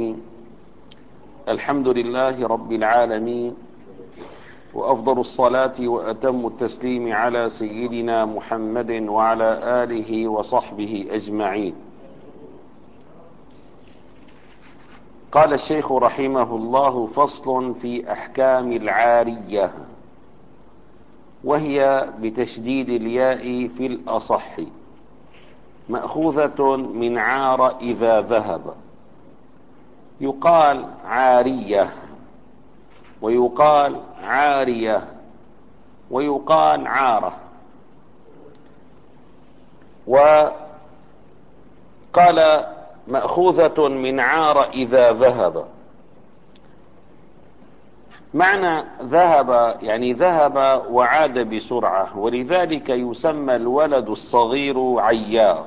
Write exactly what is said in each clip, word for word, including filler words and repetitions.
الرحيم. الحمد لله رب العالمين، وأفضل الصلاة وأتم التسليم على سيدنا محمد وعلى آله وصحبه أجمعين. قال الشيخ رحمه الله: فصل في أحكام العارية، وهي بتشديد الياء في الأصح، مأخوذة من عار إذا ذهب. يقال عارية، ويقال عارية، ويقال عارة. وقال مأخوذة من عار إذا ذهب. معنى ذهب يعني ذهب وعاد بسرعة، ولذلك يسمى الولد الصغير عيار،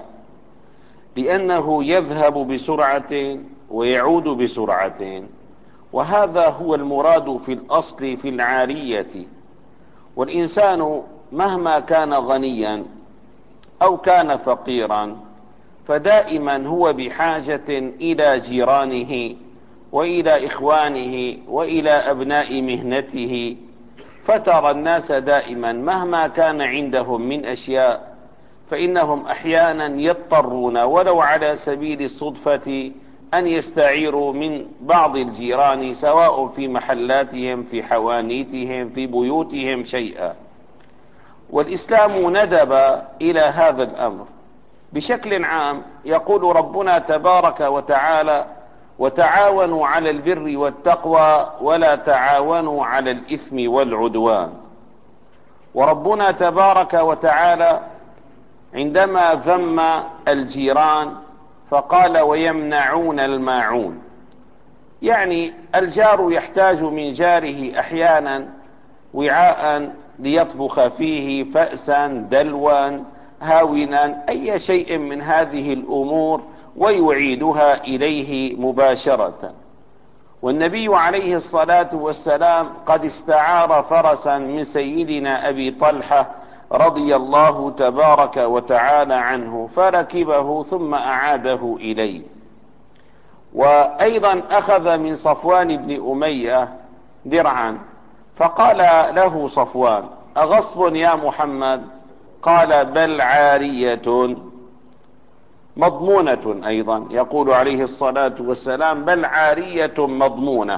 لأنه يذهب بسرعة ويعود بسرعة. وهذا هو المراد في الأصل في العارية. والإنسان مهما كان غنيا أو كان فقيرا فدائما هو بحاجة إلى جيرانه وإلى إخوانه وإلى أبناء مهنته. فترى الناس دائما مهما كان عندهم من أشياء فإنهم أحيانا يضطرون ولو على سبيل الصدفة أن يستعيروا من بعض الجيران، سواء في محلاتهم، في حوانيتهم، في بيوتهم، شيئا. والإسلام ندب إلى هذا الأمر بشكل عام. يقول ربنا تبارك وتعالى: وتعاونوا على البر والتقوى ولا تعاونوا على الإثم والعدوان. وربنا تبارك وتعالى عندما ذم الجيران فقال: ويمنعون الماعون. يعني الجار يحتاج من جاره أحيانا وعاء ليطبخ فيه فأسا، دلوا، هاونا، أي شيء من هذه الأمور، ويعيدها إليه مباشرة. والنبي عليه الصلاة والسلام قد استعار فرسا من سيدنا أبي طلحة رضي الله تبارك وتعالى عنه، فركبه ثم أعاده إليه. وأيضا أخذ من صفوان بن أمية درعا، فقال له صفوان: أغصب يا محمد؟ قال: بل عارية مضمونة. أيضا يقول عليه الصلاة والسلام: بل عارية مضمونة.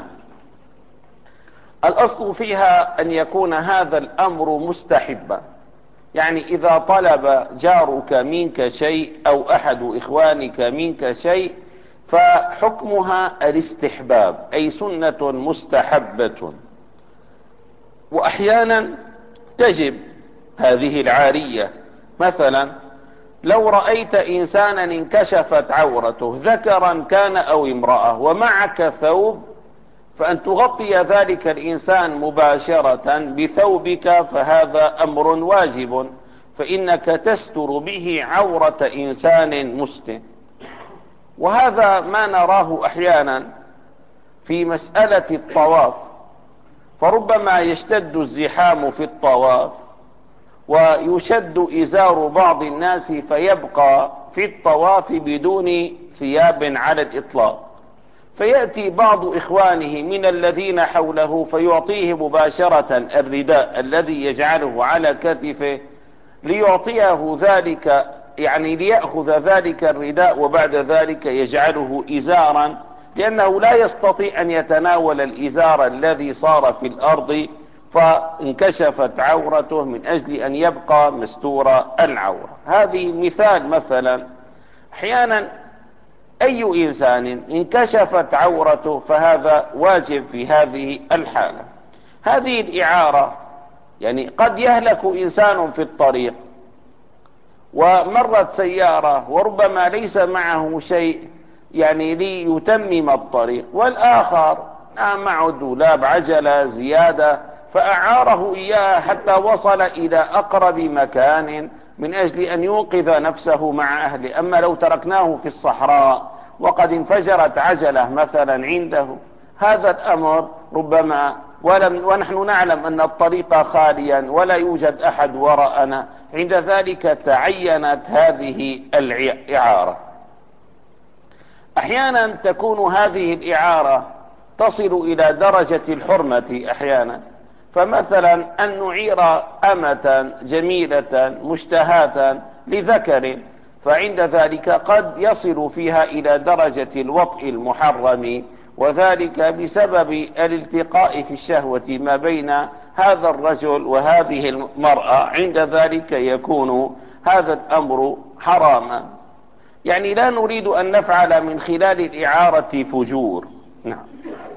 الأصل فيها أن يكون هذا الأمر مستحبا، يعني إذا طلب جارك منك شيء أو أحد إخوانك منك شيء فحكمها الاستحباب، أي سنة مستحبة. وأحيانا تجب هذه العارية. مثلا لو رأيت إنسانا انكشفت عورته، ذكرا كان أو امرأة، ومعك ثوب، فأن تغطي ذلك الإنسان مباشرة بثوبك فهذا أمر واجب، فإنك تستر به عورة إنسان مسلم. وهذا ما نراه أحيانا في مسألة الطواف، فربما يشتد الزحام في الطواف ويشد إزار بعض الناس فيبقى في الطواف بدون ثياب على الإطلاق، فيأتي بعض إخوانه من الذين حوله فيعطيه مباشرة الرداء الذي يجعله على كتفه ليعطيه ذلك، يعني ليأخذ ذلك الرداء وبعد ذلك يجعله إزارا، لأنه لا يستطيع أن يتناول الإزار الذي صار في الأرض فانكشفت عورته من أجل أن يبقى مستور العورة. هذه مثال. مثلا أحيانا أي إنسان انكشفت عورته فهذا واجب في هذه الحالة. هذه الإعارة، يعني قد يهلك إنسان في الطريق ومرت سيارة وربما ليس معه شيء يعني ليتمم الطريق، والآخر معه دولاب، عجلة زيادة، فأعاره إياه حتى وصل إلى أقرب مكان من أجل أن ينقذ نفسه مع أهله. أما لو تركناه في الصحراء وقد انفجرت عجلة مثلا عنده، هذا الأمر ربما ولم ونحن نعلم أن الطريق خاليا ولا يوجد أحد وراءنا، عند ذلك تعينت هذه الإعارة. أحيانا تكون هذه الإعارة تصل إلى درجة الحرمة أحيانا، فمثلا أن نعير أمة جميلة مشتهاة لذكر، فعند ذلك قد يصل فيها إلى درجة الوطء المحرم، وذلك بسبب الالتقاء في الشهوة ما بين هذا الرجل وهذه المرأة. عند ذلك يكون هذا الأمر حراما. يعني لا نريد أن نفعل من خلال الإعارة فجور. نعم.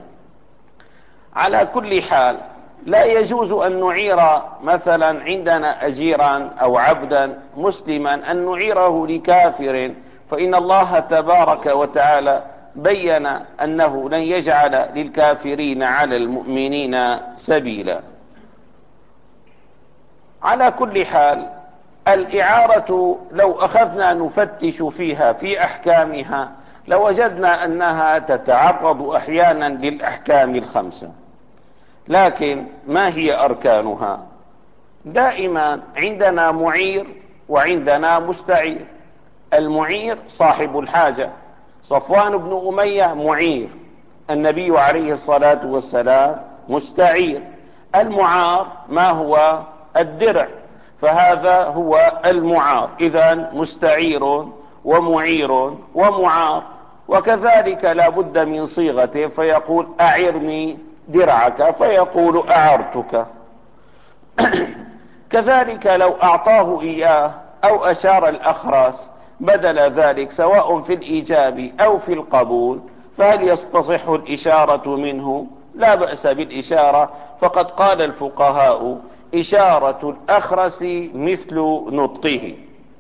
على كل حال لا يجوز أن نعير مثلا عندنا أجيرا أو عبدا مسلما أن نعيره لكافر، فإن الله تبارك وتعالى بين أنه لن يجعل للكافرين على المؤمنين سبيلا. على كل حال الإعارة لو أخذنا نفتش فيها في أحكامها لوجدنا أنها تتعرض أحيانا للأحكام الخمسة. لكن ما هي أركانها؟ دائما عندنا معير وعندنا مستعير. المعير صاحب الحاجة، صفوان بن أمية معير، النبي عليه الصلاة والسلام مستعير. المعار ما هو؟ الدرع، فهذا هو المعار. إذن مستعير ومعير ومعار. وكذلك لا بد من صيغته، فيقول أعرني درعك فيقول أعرتك. كذلك لو أعطاه إياه أو أشار الأخرس بدل ذلك سواء في الإيجاب أو في القبول، فهل يستصح الإشارة منه؟ لا بأس بالإشارة، فقد قال الفقهاء إشارة الأخرس مثل نطقه.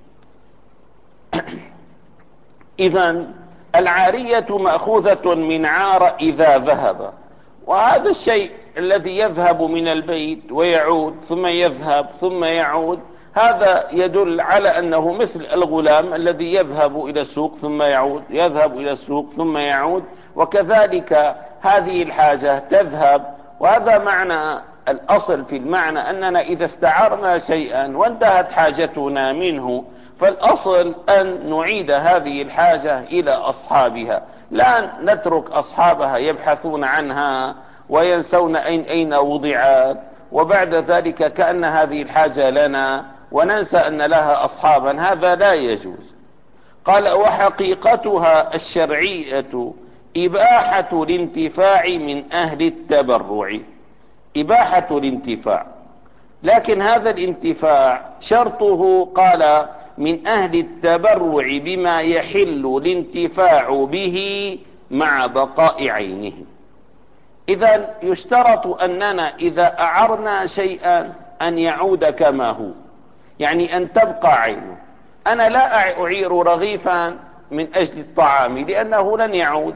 إذن العارية مأخوذة من عار إذا ذهب، وهذا الشيء الذي يذهب من البيت ويعود ثم يذهب ثم يعود، هذا يدل على أنه مثل الغلام الذي يذهب إلى السوق ثم يعود، يذهب إلى السوق ثم يعود. وكذلك هذه الحاجة تذهب. وهذا معنى الأصل في المعنى، أننا إذا استعرنا شيئا وانتهت حاجتنا منه فالأصل أن نعيد هذه الحاجة إلى أصحابها، لا نترك أصحابها يبحثون عنها وينسون أين أين وضعت، وبعد ذلك كأن هذه الحاجة لنا وننسى أن لها أصحابا. هذا لا يجوز. قال وحقيقتها الشرعية إباحة الانتفاع من أهل التبرع. إباحة الانتفاع، لكن هذا الانتفاع شرطه قال من أهل التبرع بما يحل الانتفاع به مع بقاء عينه. إذن يشترط أننا إذا أعرنا شيئا أن يعود كما هو، يعني أن تبقى عينه. أنا لا أعير رغيفا من أجل الطعام لأنه لن يعود،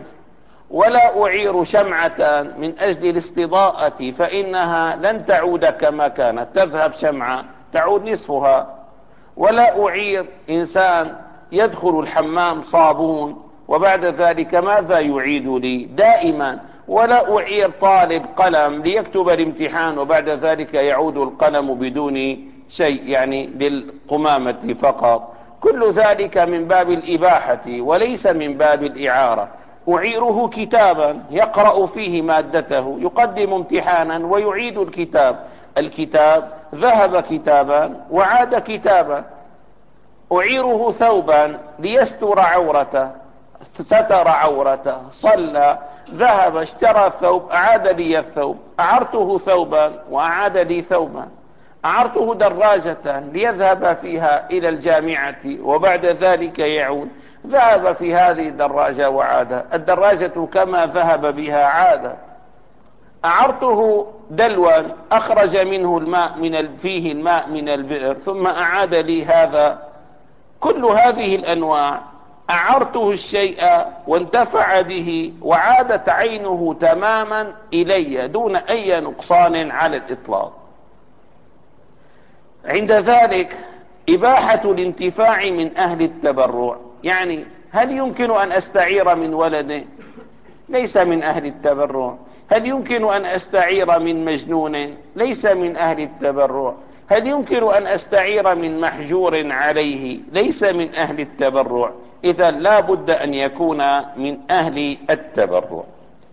ولا أعير شمعة من أجل الاستضاءة فإنها لن تعود كما كانت، تذهب شمعة تعود نصفها. ولا أعير إنسان يدخل الحمام صابون وبعد ذلك ماذا يعيد لي دائما. ولا أعير طالب قلم ليكتب الامتحان وبعد ذلك يعود القلم بدون شيء، يعني للقمامة فقط. كل ذلك من باب الإباحة وليس من باب الإعارة. أعيره كتابا يقرأ فيه مادته، يقدم امتحانا ويعيد الكتاب، الكتاب ذهب كتابا وعاد كتابا. أعيره ثوبا ليستر عورته، ستر عورته، صلى، ذهب اشترى ثوب أعاد لي الثوب. أعرته ثوبا وأعاد لي ثوبا. أعرته دراجة ليذهب فيها إلى الجامعة وبعد ذلك يعود، ذهب في هذه الدراجة وعاد، الدراجة كما ذهب بها عادت. أعرته دلوا أخرج منه الماء من فيه الماء من البئر ثم أعاد لي هذا. كل هذه الأنواع أعرته الشيء وانتفع به وعادت عينه تماما إلي دون أي نقصان على الإطلاق. عند ذلك إباحة الانتفاع من أهل التبرع، يعني هل يمكن أن أستعير من ولد ليس من أهل التبرع؟ هل يمكن أن أستعير من مجنون ليس من أهل التبرع؟ هل يمكن أن أستعير من محجور عليه ليس من أهل التبرع؟ إذا لا بد أن يكون من أهل التبرع.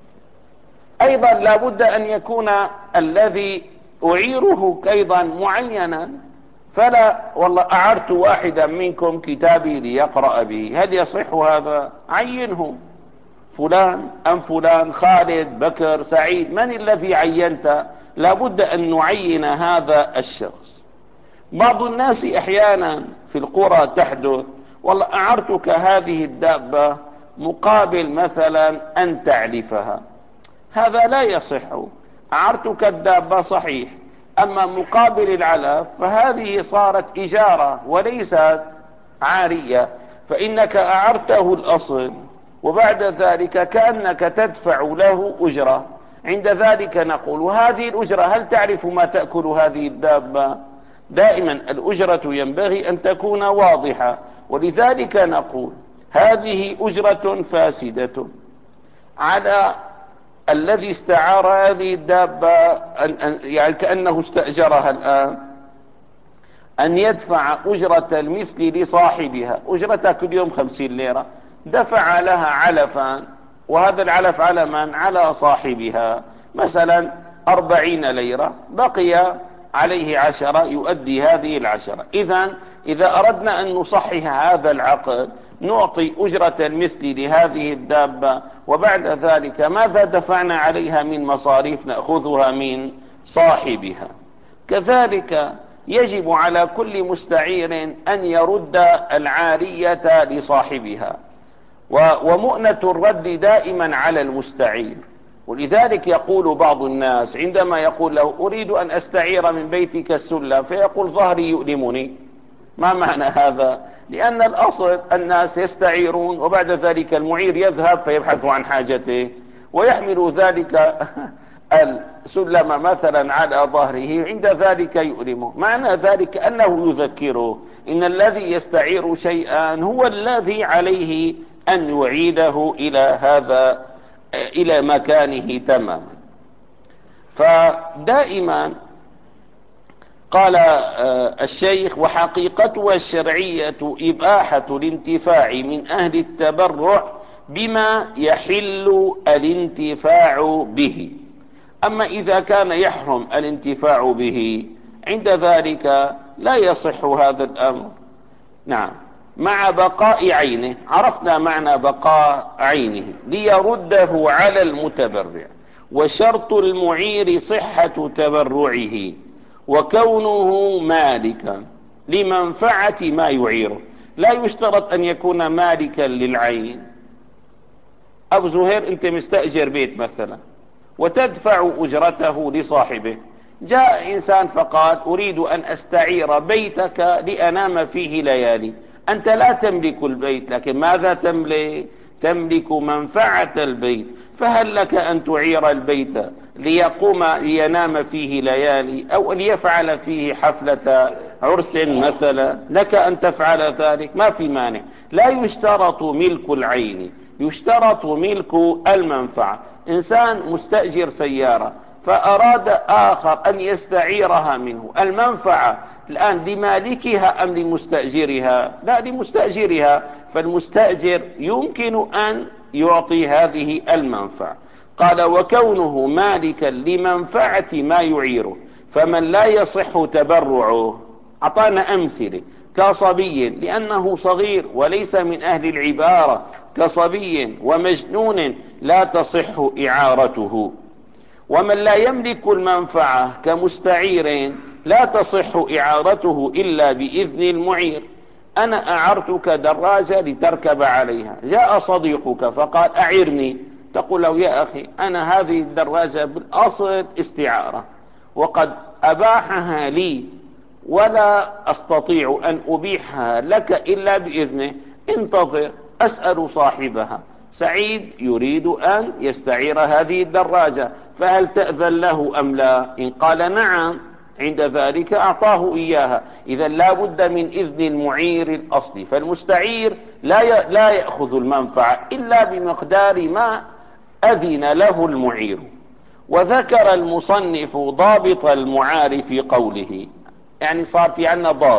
أيضا لا بد أن يكون الذي أعيره أيضا معينا، فلا والله أعرت واحدا منكم كتابي ليقرأ به، هل يصح هذا؟ عينه، فلان أم فلان، خالد، بكر، سعيد، من الذي عينت؟ لا بد أن نعين هذا الشخص. بعض الناس أحيانا في القرى تحدث، والله أعرتك هذه الدابة مقابل مثلا أن تعلفها، هذا لا يصح. أعرتك الدابة صحيح، أما مقابل العلف فهذه صارت إجارة وليست عارية، فإنك أعرته الأصل وبعد ذلك كأنك تدفع له أجرة. عند ذلك نقول هذه الأجرة هل تعرف ما تأكل هذه الدابة؟ دائما الأجرة ينبغي أن تكون واضحة، ولذلك نقول هذه أجرة فاسدة على الذي استعار هذه الدابة، يعني كأنه استأجرها الآن، أن يدفع أجرة المثل لصاحبها. أجرتها كل يوم خمسين ليرة، دفع لها علفا، وهذا العلف على من؟ على صاحبها، مثلا أربعين ليرة، بقي عليه عشرة، يؤدي هذه العشرة. إذن إذا أردنا أن نصحح هذا العقد نعطي أجرة المثل لهذه الدابة، وبعد ذلك ماذا دفعنا عليها من مصاريف نأخذها من صاحبها. كذلك يجب على كل مستعير أن يرد العارية لصاحبها، ومؤنة الرد دائما على المستعير. ولذلك يقول بعض الناس عندما يقول له أريد أن أستعير من بيتك السلة، فيقول ظهري يؤلمني. ما معنى هذا؟ لأن الأصل الناس يستعيرون وبعد ذلك المعير يذهب فيبحث عن حاجته ويحمل ذلك السلم مثلا على ظهره، عند ذلك يؤلمه. معنى ذلك أنه يذكره إن الذي يستعير شيئا هو الذي عليه أن يعيده إلى هذا إلى مكانه تماما. فدائما قال الشيخ وحقيقتها الشرعية إباحة الانتفاع من أهل التبرع بما يحل الانتفاع به. أما إذا كان يحرم الانتفاع به عند ذلك لا يصح هذا الأمر. نعم، مع بقاء عينه. عرفنا معنى بقاء عينه، ليرده على المتبرع. وشرط المعير صحة تبرعه وكونه مالكا لمنفعة ما يعيره. لا يشترط أن يكون مالكا للعين. أبو زهير أنت مستأجر بيت مثلا وتدفع أجرته لصاحبه، جاء إنسان فقال أريد أن أستعير بيتك لأنام فيه ليالي. أنت لا تملك البيت، لكن ماذا تملك؟ تملك منفعة البيت، فهل لك أن تعير البيت ليقوم لينام فيه ليالي أو ليفعل فيه حفلة عرس مثلا؟ لك أن تفعل ذلك، ما في مانع. لا يشترط ملك العين، يشترط ملك المنفعة. إنسان مستأجر سيارة فأراد آخر أن يستعيرها منه، المنفعة الآن لمالكها أم لمستأجرها؟ لا، لمستأجرها، فالمستأجر يمكن أن يعطي هذه المنفعة. قال وكونه مالكا لمنفعة ما يعيره، فمن لا يصح تبرعه. أعطانا أمثلة كصبي لأنه صغير وليس من أهل العبارة، كصبي ومجنون لا تصح إعارته. ومن لا يملك المنفعة كمستعير لا تصح إعارته إلا بإذن المعير. أنا أعرتك دراجة لتركب عليها، جاء صديقك فقال أعرني، تقول له يا أخي أنا هذه الدراجة بالأصل استعارة وقد أباحها لي ولا أستطيع أن أبيحها لك إلا بإذنه، انتظر أسأل صاحبها. سعيد يريد أن يستعير هذه الدراجة، فهل تأذن له أم لا؟ إن قال نعم عند ذلك أعطاه إياها. إذا لا بد من إذن المعير الأصلي، فالمستعير لا لا يأخذ المنفعة إلا بمقدار ما أذن له المعير. وذكر المصنف ضابط المعار في قوله، يعني صار في عنا ضابط،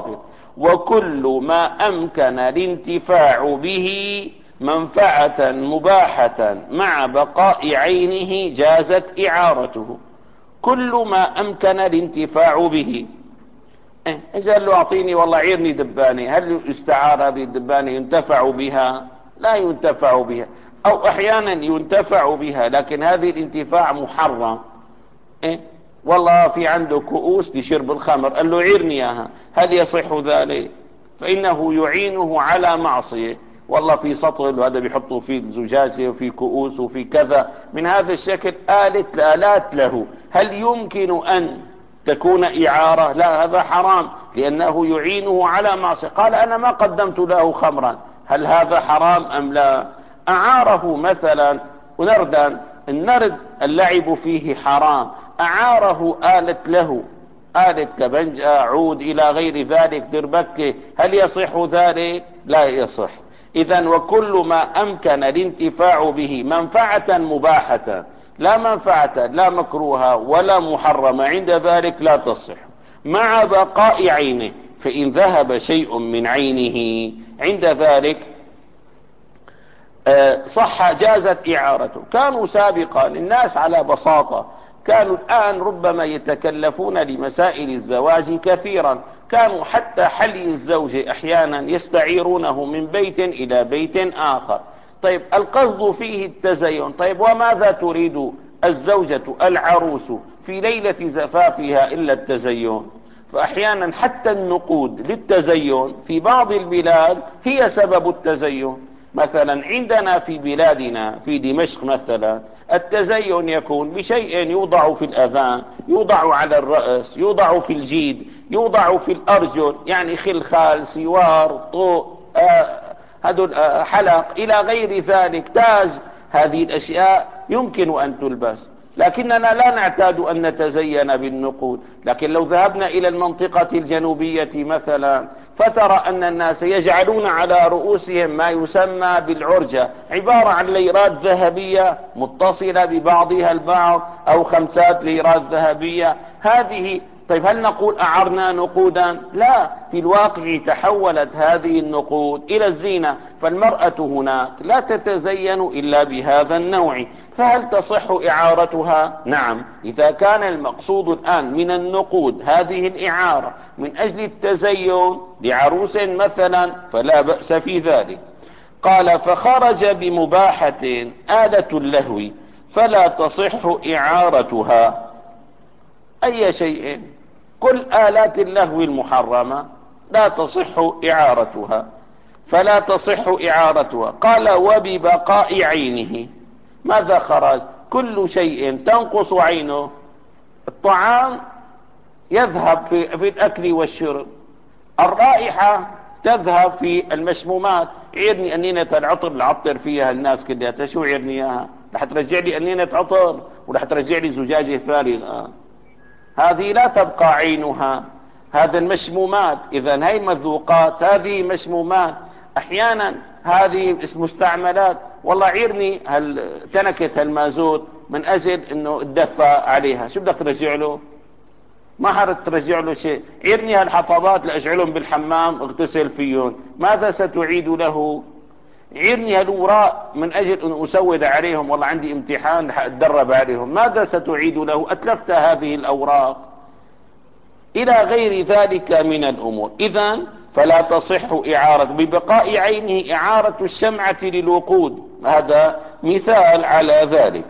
وكل ما أمكن الانتفاع به منفعة مباحة مع بقاء عينه جازت إعارته. كل ما أمكن الانتفاع به. إذا له أعطيني والله عيرني دبانة، هل يستعار هذه الدبانة ينتفع بها؟ لا ينتفع بها. أو أحيانا ينتفع بها لكن هذه الانتفاع محرم. إيه؟ والله في عنده كؤوس لشرب الخمر، قال له عيرني إياها، هل يصح ذلك؟ فإنه يعينه على معصية. والله في سطل وهذا بيحطوا فيه زجاجة وفي كؤوس وفي كذا من هذا الشكل، آلة آلات له، هل يمكن أن تكون إعارة؟ لا، هذا حرام لأنه يعينه على معصية. قال أنا ما قدمت له خمرا، هل هذا حرام أم لا؟ أعاره مثلا ونردا، النرد اللعب فيه حرام، أعاره آلة له، آلة كبنج عود إلى غير ذلك دربكة، هل يصح ذلك؟ لا يصح. إذن وكل ما أمكن الانتفاع به منفعة مباحة، لا منفعة لا مكروهة ولا محرمة، عند ذلك لا تصح مع بقاء عينه. فإن ذهب شيء من عينه عند ذلك صح، جازت إعارته. كانوا سابقا الناس على بساطة، كانوا الآن ربما يتكلفون لمسائل الزواج كثيرا، كانوا حتى حلي الزوجة أحيانا يستعيرونه من بيت إلى بيت آخر. طيب القصد فيه التزين، طيب وماذا تريد الزوجة العروس في ليلة زفافها إلا التزين؟ فأحيانا حتى النقود للتزين في بعض البلاد هي سبب التزين. مثلا عندنا في بلادنا في دمشق مثلا التزين يكون بشيء يوضع في الأذان، يوضع على الرأس، يوضع في الجيد، يوضع في الأرجل، يعني خلخال، سوار، طوء، آه هذول آه حلق إلى غير ذلك، تاج. هذه الأشياء يمكن أن تلبس، لكننا لا نعتاد أن نتزين بالنقود. لكن لو ذهبنا إلى المنطقة الجنوبية مثلا فترى أن الناس يجعلون على رؤوسهم ما يسمى بالعرجة، عبارة عن ليرات ذهبية متصلة ببعضها البعض أو خمسات ليرات ذهبية. هذه طيب هل نقول أعرنا نقودا؟ لا، في الواقع تحولت هذه النقود إلى الزينة، فالمرأة هناك لا تتزين إلا بهذا النوع. فهل تصح إعارتها؟ نعم، إذا كان المقصود الآن من النقود هذه الإعارة من أجل التزين لعروس مثلا فلا بأس في ذلك. قال فخرج بمباحة آلة اللهو فلا تصح إعارتها. أي شيء، كل آلات اللهو المحرمة لا تصح إعارتها، فلا تصح إعارتها. قال وببقاء عينه. ماذا خرج؟ كل شيء تنقص عينه، الطعام يذهب في, في الأكل والشرب، الرائحة تذهب في المشمومات. عيرني أنينة العطر اللي عطر فيها الناس كلها، شو عيرني إياها؟ رح ترجع لي أنينة عطر ورح ترجع لي زجاجة فارغة، هذه لا تبقى عينها. هذا المشمومات، إذن هي مذوقات، هذه مشمومات. أحيانا هذه مستعملات، والله عيرني هل تنكة المازوت من أجل أنه الدفى عليها، شو بدك ترجع له؟ ما حرت ترجع له شيء. عيرني هالحطبات لأجعلهم بالحمام اغتسل فيهم، ماذا ستعيد له؟ عيرني هالوراء من أجل أن أسود عليهم، والله عندي امتحان رح أتدرب عليهم، ماذا ستعيد له؟ أتلفت هذه الأوراق، إلى غير ذلك من الأمور. إذن فلا تصح إعارة. ببقاء عينه إعارة الشمعة للوقود، هذا مثال على ذلك.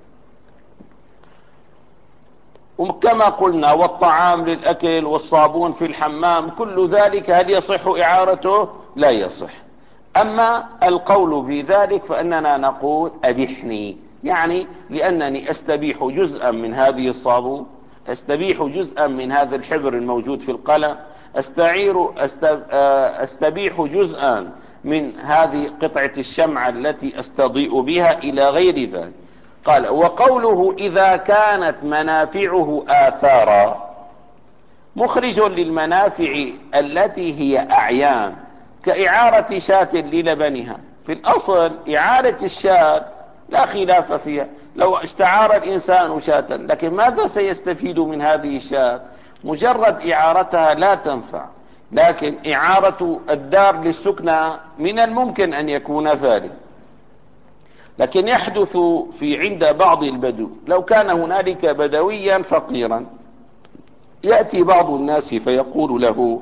وكما قلنا والطعام للأكل والصابون في الحمام، كل ذلك هل يصح إعارته؟ لا يصح. أما القول بذلك فإننا نقول أبحني، يعني لأنني أستبيح جزءا من هذه الصابون، أستبيح جزءا من هذا الحبر الموجود في القلم، أستعير أستبيح جزءا من هذه قطعة الشمعة التي أستضيء بها إلى غير ذلك. قال وقوله إذا كانت منافعه آثارا، مخرج للمنافع التي هي أعيان، كإعارة شاة للبنها. في الأصل إعارة الشاة لا خلاف فيها، لو استعار الإنسان شاة، لكن ماذا سيستفيد من هذه الشاة؟ مجرد إعارتها لا تنفع. لكن إعارة الدار للسكنى من الممكن أن يكون ذلك. لكن يحدث في عند بعض البدو، لو كان هنالك بدويا فقيرا يأتي بعض الناس فيقول له: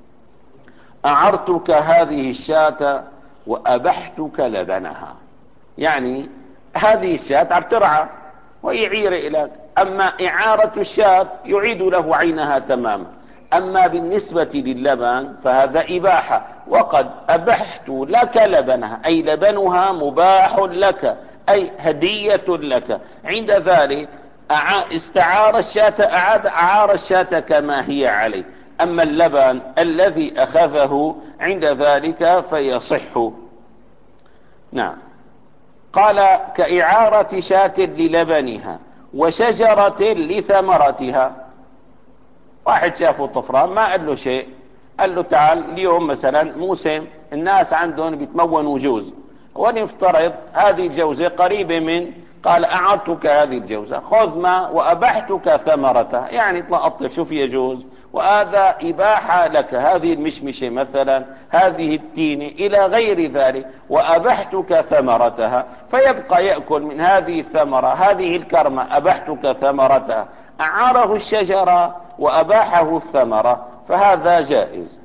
أعرتك هذه الشاة وأبحتك لبنها. يعني هذه الشاة عم ترعى وهي عيرة إليك، أما إعارة الشاة يعيد له عينها تماما. أما بالنسبة للبن فهذا إباحة، وقد أبحت لك لبنها، أي لبنها مباح لك، أي هدية لك. عند ذلك استعار الشاة، أعاد أعار الشاة كما هي عليه. أما اللبن الذي أخذه عند ذلك فيصح. نعم. قال: كإعارة شاة للبنها وشجرة لثمرتها. واحد شافه طفران ما قال له شيء، قال له: تعال اليوم مثلا موسم الناس عندهم بيتمونوا جوز، ونفترض هذه الجوزة قريبة من، قال: أعرتك هذه الجوزة، خذ ما وأبحتك ثمرتها. يعني اطلع أطلف شو فيها جوز، وهذا إباحة لك، هذه المشمشة مثلا، هذه التينة إلى غير ذلك، وأبحتك ثمرتها، فيبقى يأكل من هذه الثمرة. هذه الكرمة أبحتك ثمرتها، أعاره الشجرة وأباحه الثمرة، فهذا جائز.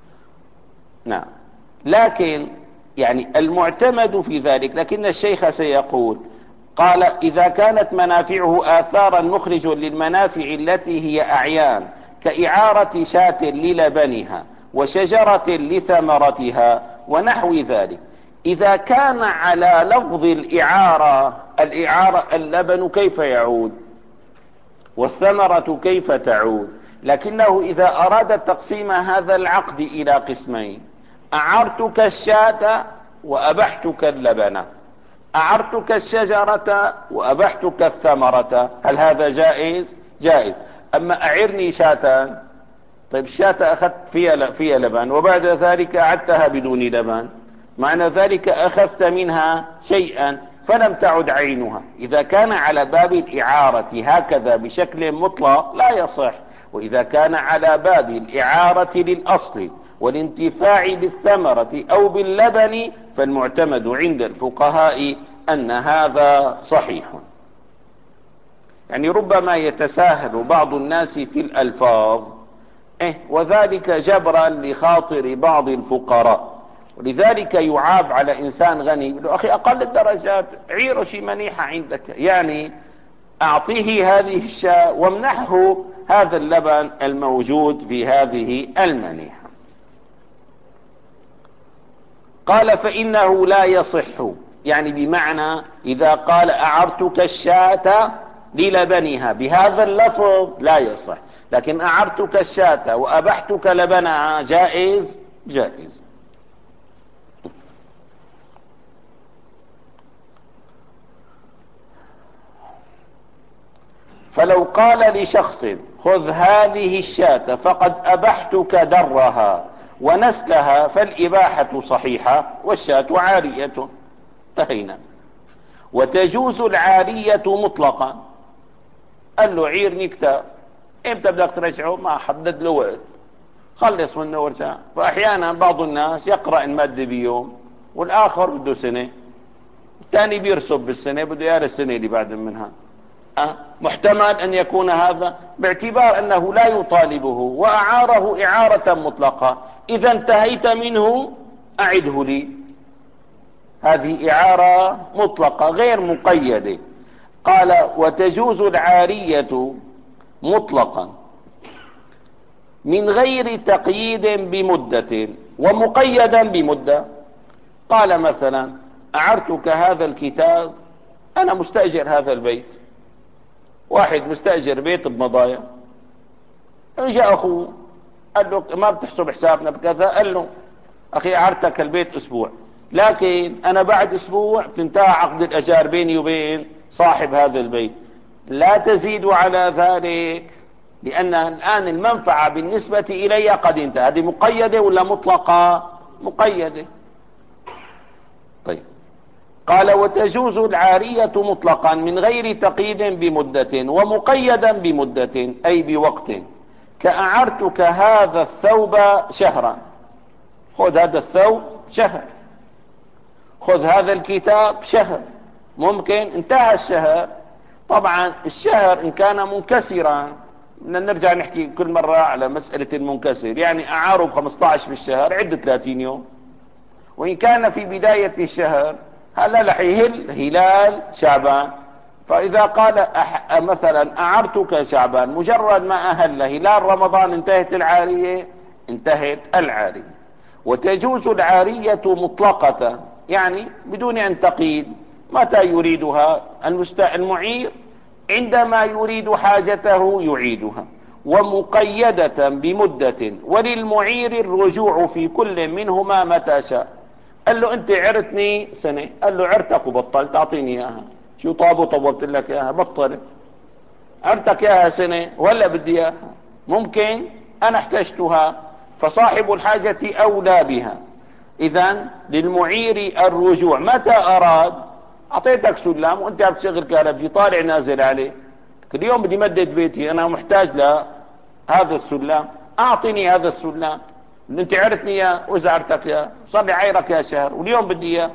نعم. لكن يعني المعتمد في ذلك، لكن الشيخ سيقول، قال: إذا كانت منافعه آثارا مخرج للمنافع التي هي أعيان، كإعارة شاة للبنها وشجرة لثمرتها ونحو ذلك. إذا كان على لفظ الإعارة، الإعارة اللبن كيف يعود والثمرة كيف تعود، لكنه إذا أراد تقسيم هذا العقد إلى قسمين: أعرتك الشاة وأبحتك اللبن، أعرتك الشجرة وأبحتك الثمرة، هل هذا جائز؟ جائز. أما أعرني شاة، طيب الشاة أخذت فيها فيها لبن وبعد ذلك أعدتها بدون لبن، معنى ذلك أخذت منها شيئا فلم تعد عينها. إذا كان على باب الإعارة هكذا بشكل مطلق لا يصح. وإذا كان على باب الإعارة للأصل والانتفاع بالثمرة أو باللبن فالمعتمد عند الفقهاء أن هذا صحيح. يعني ربما يتساهل بعض الناس في الألفاظ، إيه وذلك جبرا لخاطر بعض الفقراء، ولذلك يعاب على إنسان غني، يقول له: أخي أقل الدرجات عير شي منيحة عندك، يعني أعطيه هذه الشاة وامنحه هذا اللبن الموجود في هذه المنيحة. قال: فإنه لا يصح، يعني بمعنى إذا قال: أعرتك الشاة للبنها بهذا اللفظ لا يصح، لكن أعرتك الشاة وأبحتك لبنها جائز جائز. فلو قال لشخص: خذ هذه الشاة فقد أبحتك درها ونسلها، فالإباحة صحيحة والشاة عارية، انتهينا. وتجوز العارية مطلقا. قال له: عير نكتة، امتى بدك ترجعه؟ ما حدد له وقت، خلص منه وارجع. فأحيانا بعض الناس يقرأ المادة بيوم والآخر بده سنة، الثاني بيرسب بالسنة بده يار السنة اللي بعد منها. أه؟ محتمل أن يكون هذا باعتبار أنه لا يطالبه وأعاره إعارة مطلقة. إذا انتهيت منه أعده لي. هذه إعارة مطلقة غير مقيدة. قال: وتجوز العارية مطلقا من غير تقييد بمدة ومقيدا بمدة. قال مثلا: أعرتك هذا الكتاب، أنا مستأجر هذا البيت، واحد مستأجر بيت بمضايا، اجا أخوه قال له: ما بتحسب حسابنا بكذا؟ قال له: أخي أعرتك البيت أسبوع، لكن أنا بعد أسبوع بتنتهي عقد الأجار بيني وبين صاحب هذا البيت، لا تزيد على ذلك، لأن الآن المنفعة بالنسبة إلي قد انتهى. هذه مقيدة ولا مطلقة؟ مقيدة. طيب. قال: وتجوز العارية مطلقا من غير تقييد بمدة ومقيدا بمدة، أي بوقت، كأعرتك هذا الثوب شهرا، خذ هذا الثوب شهر، خذ هذا الكتاب شهر. ممكن انتهى الشهر. طبعا الشهر ان كان منكسرا، بدنا نرجع نحكي كل مرة على مسألة المنكسر، يعني اعاره ب خمسة عشر بالشهر عد ثلاثين يوم. وان كان في بداية الشهر هلا رح يهل هلال شعبان، فاذا قال أح... مثلا اعرتك شعبان، مجرد ما اهل هلال رمضان انتهت العارية، انتهت العارية. وتجوز العارية مطلقة، يعني بدون ان تقيد متى يريدها المست... المعير، عندما يريد حاجته يعيدها، ومقيدة بمدة، وللمعير الرجوع في كل منهما متى شاء. قال له انت عرتني سنة، قال له عرتك وبطلت اعطيني اياها، شو طابو طولت لك اياها بطلت، عرتك اياها سنة ولا بدي اياها، ممكن انا احتجتها، فصاحب الحاجة اولى بها. اذن للمعير الرجوع متى اراد. اعطيتك سلام وانت عم تشغل كهربجي طالع نازل عليه، كل يوم بدي مدد بيتي، انا محتاج لهذا السلام، اعطيني هذا السلام اللي انت عرتني اياه وزعرتك اياه، صار لي عيرك يا شهر واليوم بدي اياه،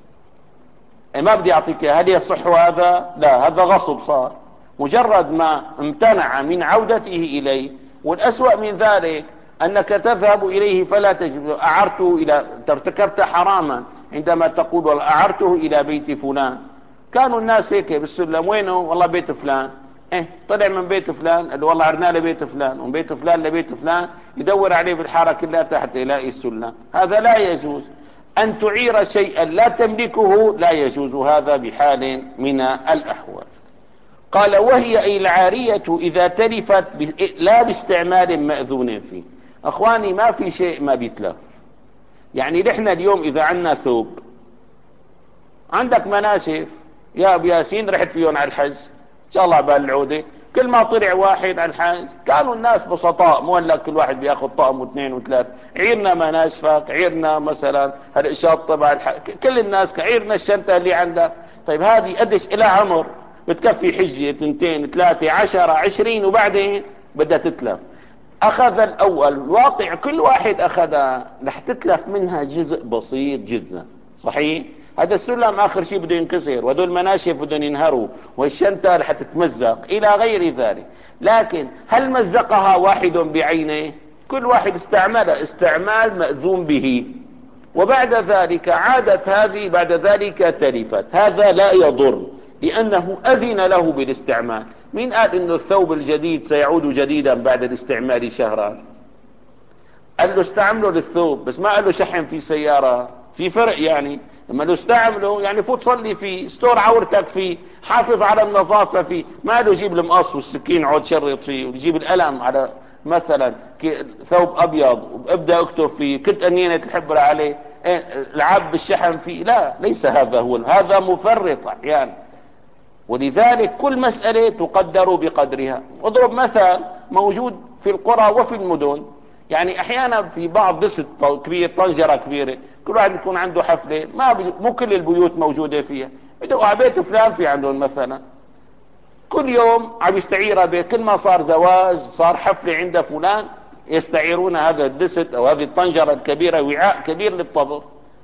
ما بدي اعطيك اياه. هل يصح هذا؟ لا، هذا غصب صار، مجرد ما امتنع من عودته اليه. والاسوأ من ذلك انك تذهب اليه فلا تجد، اعرته الى، ارتكبت حراما عندما تقول اعرته الى بيت فلان. كانوا الناس هيك بالسلم، وينه؟ والله بيت فلان. ايه طلع من بيت فلان، قال والله عرنا لبيت فلان، ومن بيت فلان لبيت فلان، يدور عليه بالحارة كلها تحت يلاقي السلم. هذا لا يجوز. ان تعير شيئا لا تملكه لا يجوز هذا بحال من الاحوال. قال وهي اي العارية اذا تلفت لا باستعمال مأذون فيه. اخواني ما في شيء ما بيتلف. يعني نحن اليوم اذا عندنا ثوب، عندك مناشف يا ابو ياسين رحت فيهم على الحج ان شاء الله بالعودة، كل ما طلع واحد على الحج كانوا الناس بسطاء، مو هلا كل واحد بياخذ طقم واثنين وثلاث، عيرنا مناشفك، عيرنا مثلا هالاشاط تبع الحج، كل الناس عيرنا الشنطة اللي عندك. طيب هذه قديش الى عمر؟ بتكفي حجة تنتين ثلاثة عشرة عشرين وبعدين بدها تتلف. اخذ الاول الواقع كل واحد اخذها رح تتلف منها جزء بسيط جدا، صحيح؟ هذا السلم اخر شيء بده ينكسر، وهدول المناشف بدهم ينهروا، والشنطة رح تتمزق الى غير ذلك. لكن هل مزقها واحد بعينه؟ كل واحد استعملها استعمال مأذون به، وبعد ذلك عادت هذه، بعد ذلك تلفت، هذا لا يضر لأنه أذن له بالاستعمال. مين قال إنه الثوب الجديد سيعود جديدا بعد الاستعمال شهرا؟ قال له استعمله للثوب، بس ما قال له شحن في سيارة، في فرق. يعني لما له استعمله يعني فوت صلي فيه، استور عورتك فيه، حافظ على النظافة فيه، ما له جيب المقص والسكين عود شرط فيه، ويجيب القلم على مثلا ثوب أبيض وابدأ اكتب فيه، كنت أنينة الحبرة عليه، العب بالشحن فيه. لا، ليس هذا هو، هذا مفرط أحيانا. ولذلك كل مسألة تقدر بقدرها. اضرب مثل موجود في القرى وفي المدن، يعني احيانا في بعض دست كبير، طنجرة كبيرة، كل واحد يكون عنده حفلة، ما بي... مو كل البيوت موجودة فيها، بدقوا على بيت فلان في عندهم مثلا، كل يوم عم يستعيرها بيت، كل ما صار زواج صار حفلة عند فلان يستعيرون هذا الدست او هذه الطنجرة الكبيرة، وعاء كبير للطبخ.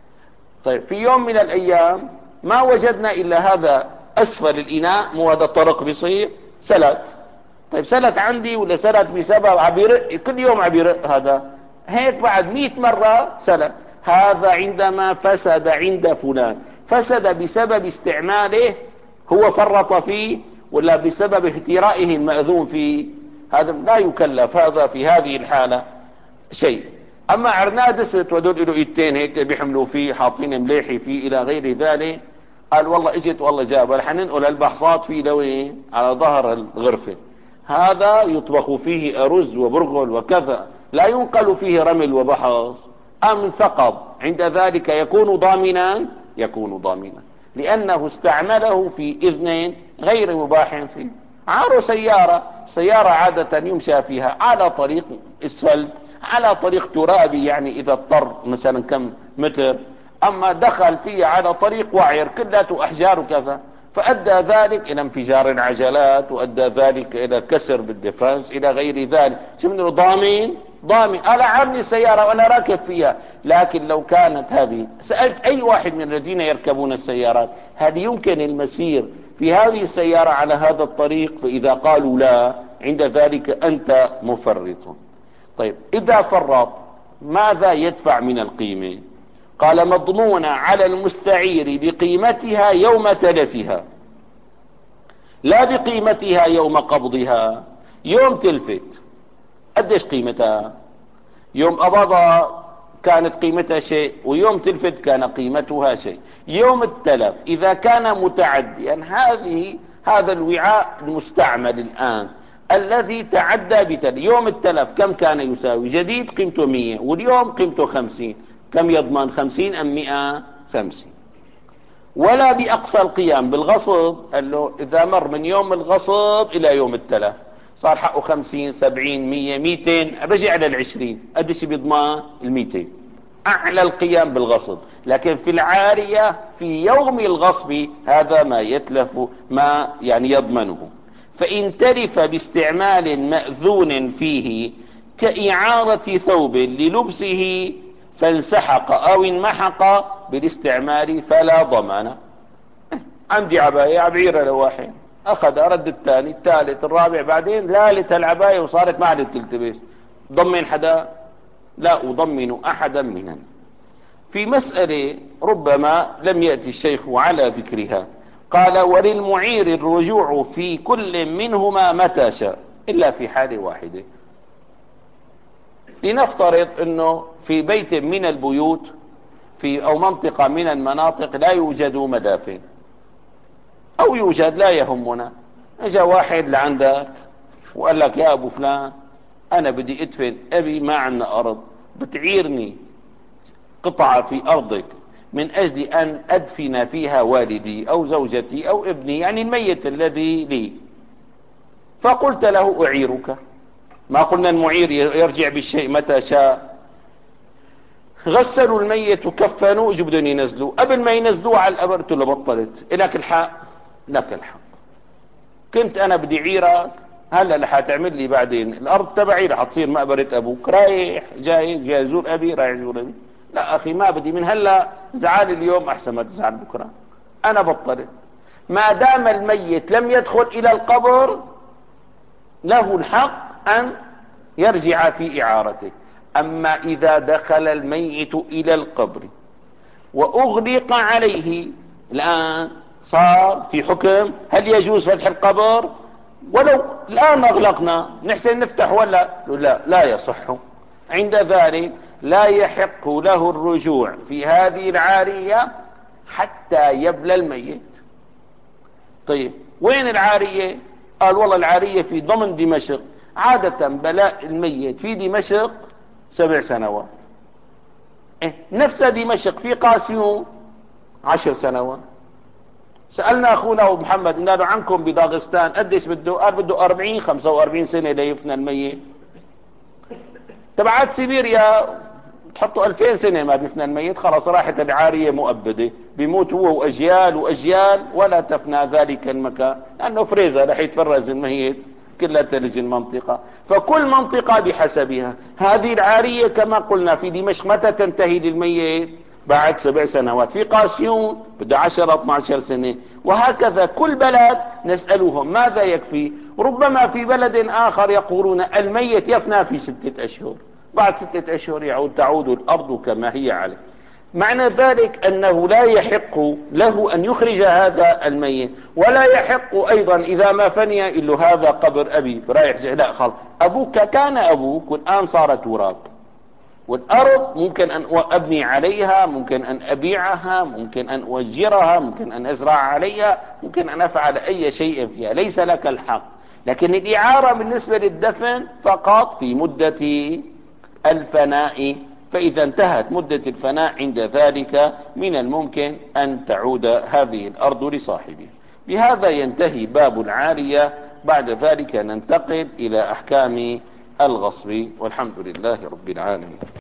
طيب في يوم من الايام ما وجدنا الا هذا اسفل الاناء، مو هذا الطرق بيصير سلت. طيب سلت عندي ولا سلت بسبب عبيرق كل يوم عبيرق، هذا هيك بعد مئة مرة سلت. هذا عندما فسد عند فلان، فسد بسبب استعماله هو فرط فيه، ولا بسبب اهترائه المأذون فيه؟ هذا لا يكلف هذا في هذه الحالة شيء. اما عرناه دست ودول له ايدتين هيك بيحملوا فيه، حاطين مليحي فيه الى غير ذلك، قال والله اجت والله جاب، رح ننقل البحصات فيه لوين؟ على ظهر الغرفة. هذا يطبخ فيه ارز وبرغل وكذا، لا ينقل فيه رمل وبحص. ام ثقب عند ذلك يكون ضامنا؟ يكون ضامنا لانه استعمله في اذن غير مباح فيه. عار سيارة، سيارة عادة يمشى فيها على طريق اسفلت، على طريق ترابي، يعني اذا اضطر مثلا كم متر، اما دخل فيه على طريق وعر كلته احجار وكذا، فأدى ذلك إلى انفجار العجلات، وأدى ذلك إلى كسر بالدفاس إلى غير ذلك. شو منه ضامن؟ ضامن ألعبني السيارة وأنا راكب فيها. لكن لو كانت هذه، سألت أي واحد من الذين يركبون السيارات، هل يمكن المسير في هذه السيارة على هذا الطريق؟ فإذا قالوا لا، عند ذلك أنت مفرط. طيب إذا فرط ماذا يدفع من القيمة؟ قال مضمونة على المستعير بقيمتها يوم تلفها، لا بقيمتها يوم قبضها. يوم تلفت قديش قيمتها؟ يوم قبضها كانت قيمتها شيء، ويوم تلفت كان قيمتها شيء. يوم التلف إذا كان متعديا، هذه هذا الوعاء المستعمل الآن الذي تعدى بتلف، يوم التلف كم كان يساوي؟ جديد قيمته مية واليوم قيمته خمسين، كم يضمن؟ خمسين أم مئة؟ خمسين. ولا بأقصى القيام بالغصب، قال له إذا مر من يوم الغصب إلى يوم التلف صار حقه خمسين سبعين مية ميتين، بجي على العشرين، قديش بيضمن؟ الميتين. أعلى القيام بالغصب. لكن في العارية في يوم الغصب هذا ما يتلف، ما يعني يضمنه. فإن تلف باستعمال مأذون فيه كإعارة ثوب للبسه فانسحق أو انمحق بالاستعمال فلا ضمان. عندي عباية عبيرة لواحد، أخذ أرد الثاني الثالث الرابع، بعدين لالت العباية وصارت ما عاد تلتبس، ضمن حدا؟ لا أضمن أحدا منهم. في مسألة ربما لم يأتي الشيخ على ذكرها، قال وللمعير الرجوع في كل منهما متى شاء إلا في حال واحدة. لنفترض أنه في بيت من البيوت في أو منطقة من المناطق لا يوجد مدافن، أو يوجد لا يهمنا، اجا واحد لعندك وقال لك يا أبو فلان أنا بدي أدفن أبي، ما عندنا أرض، بتعيرني قطعة في أرضك من أجل أن أدفن فيها والدي أو زوجتي أو ابني، يعني الميت الذي لي. فقلت له أعيرك. ما قلنا المعير يرجع بالشيء متى شاء. غسلوا الميت وكفنوا، اجوا بدهم ينزلوا، قبل ما ينزلوه على القبر قلت له بطلت، لك الحق؟ لك الحق. كنت انا بدي عيرك، هلا رح تعمل لي بعدين الارض تبعي، رح تصير مقبرة ابوك، رايح جاي جاي يزور ابي، رايح يزور ابي. لا اخي ما بدي، من هلا زعل اليوم احسن ما تزعل بكره، انا بطلت. ما دام الميت لم يدخل الى القبر له الحق ان يرجع في اعارته. اما اذا دخل الميت الى القبر واغلق عليه، الان صار في حكم هل يجوز فتح القبر؟ ولو الان اغلقنا نحسن نفتح ولا لا؟ لا يصح. عند ذلك لا يحق له الرجوع في هذه العارية حتى يبلى الميت. طيب وين العارية؟ قال والله العارية في ضمن دمشق. عادة بلاء الميت في دمشق سبع سنوات، إيه؟ نفس دمشق في قاسيون عشر سنوات. سألنا أخونا أبو محمد قلنا له عنكم بداغستان قديش بده؟ قال بده أربعين خمسة وأربعين سنة ليفنى الميت. تبعات سيبيريا تحطوا ألفين سنة ما بيفنى الميت، خلاص راحت العارية مؤبدة، بيموت هو وأجيال وأجيال ولا تفنى ذلك المكان، لأنه فريزة رح يتفرز الميت كلها تلج المنطقة. فكل منطقة بحسبها. هذه العارية كما قلنا في دمشق متى تنتهي للميت؟ بعد سبع سنوات. في قاسيون بده عشرة اثنى عشر سنة. وهكذا كل بلد نسألهم ماذا يكفي. ربما في بلد آخر يقولون الميت يفنى في ستة أشهر، بعد ستة أشهر يعود تعود الأرض كما هي عليه. معنى ذلك أنه لا يحق له أن يخرج هذا الميت، ولا يحق أيضا إذا ما فني إلا هذا قبر أبي رايح جاي، لا خلاص أبوك كان أبوك والآن صار تراب، والأرض ممكن أن أبني عليها، ممكن أن أبيعها، ممكن أن أؤجرها، ممكن أن أزرع عليها، ممكن أن أفعل أي شيء فيها، ليس لك الحق. لكن الإعارة بالنسبة للدفن فقط في مدة الفناء، فإذا انتهت مدة الفناء عند ذلك من الممكن أن تعود هذه الأرض لصاحبها. بهذا ينتهي باب العارية. بعد ذلك ننتقل إلى أحكام الغصب، والحمد لله رب العالمين.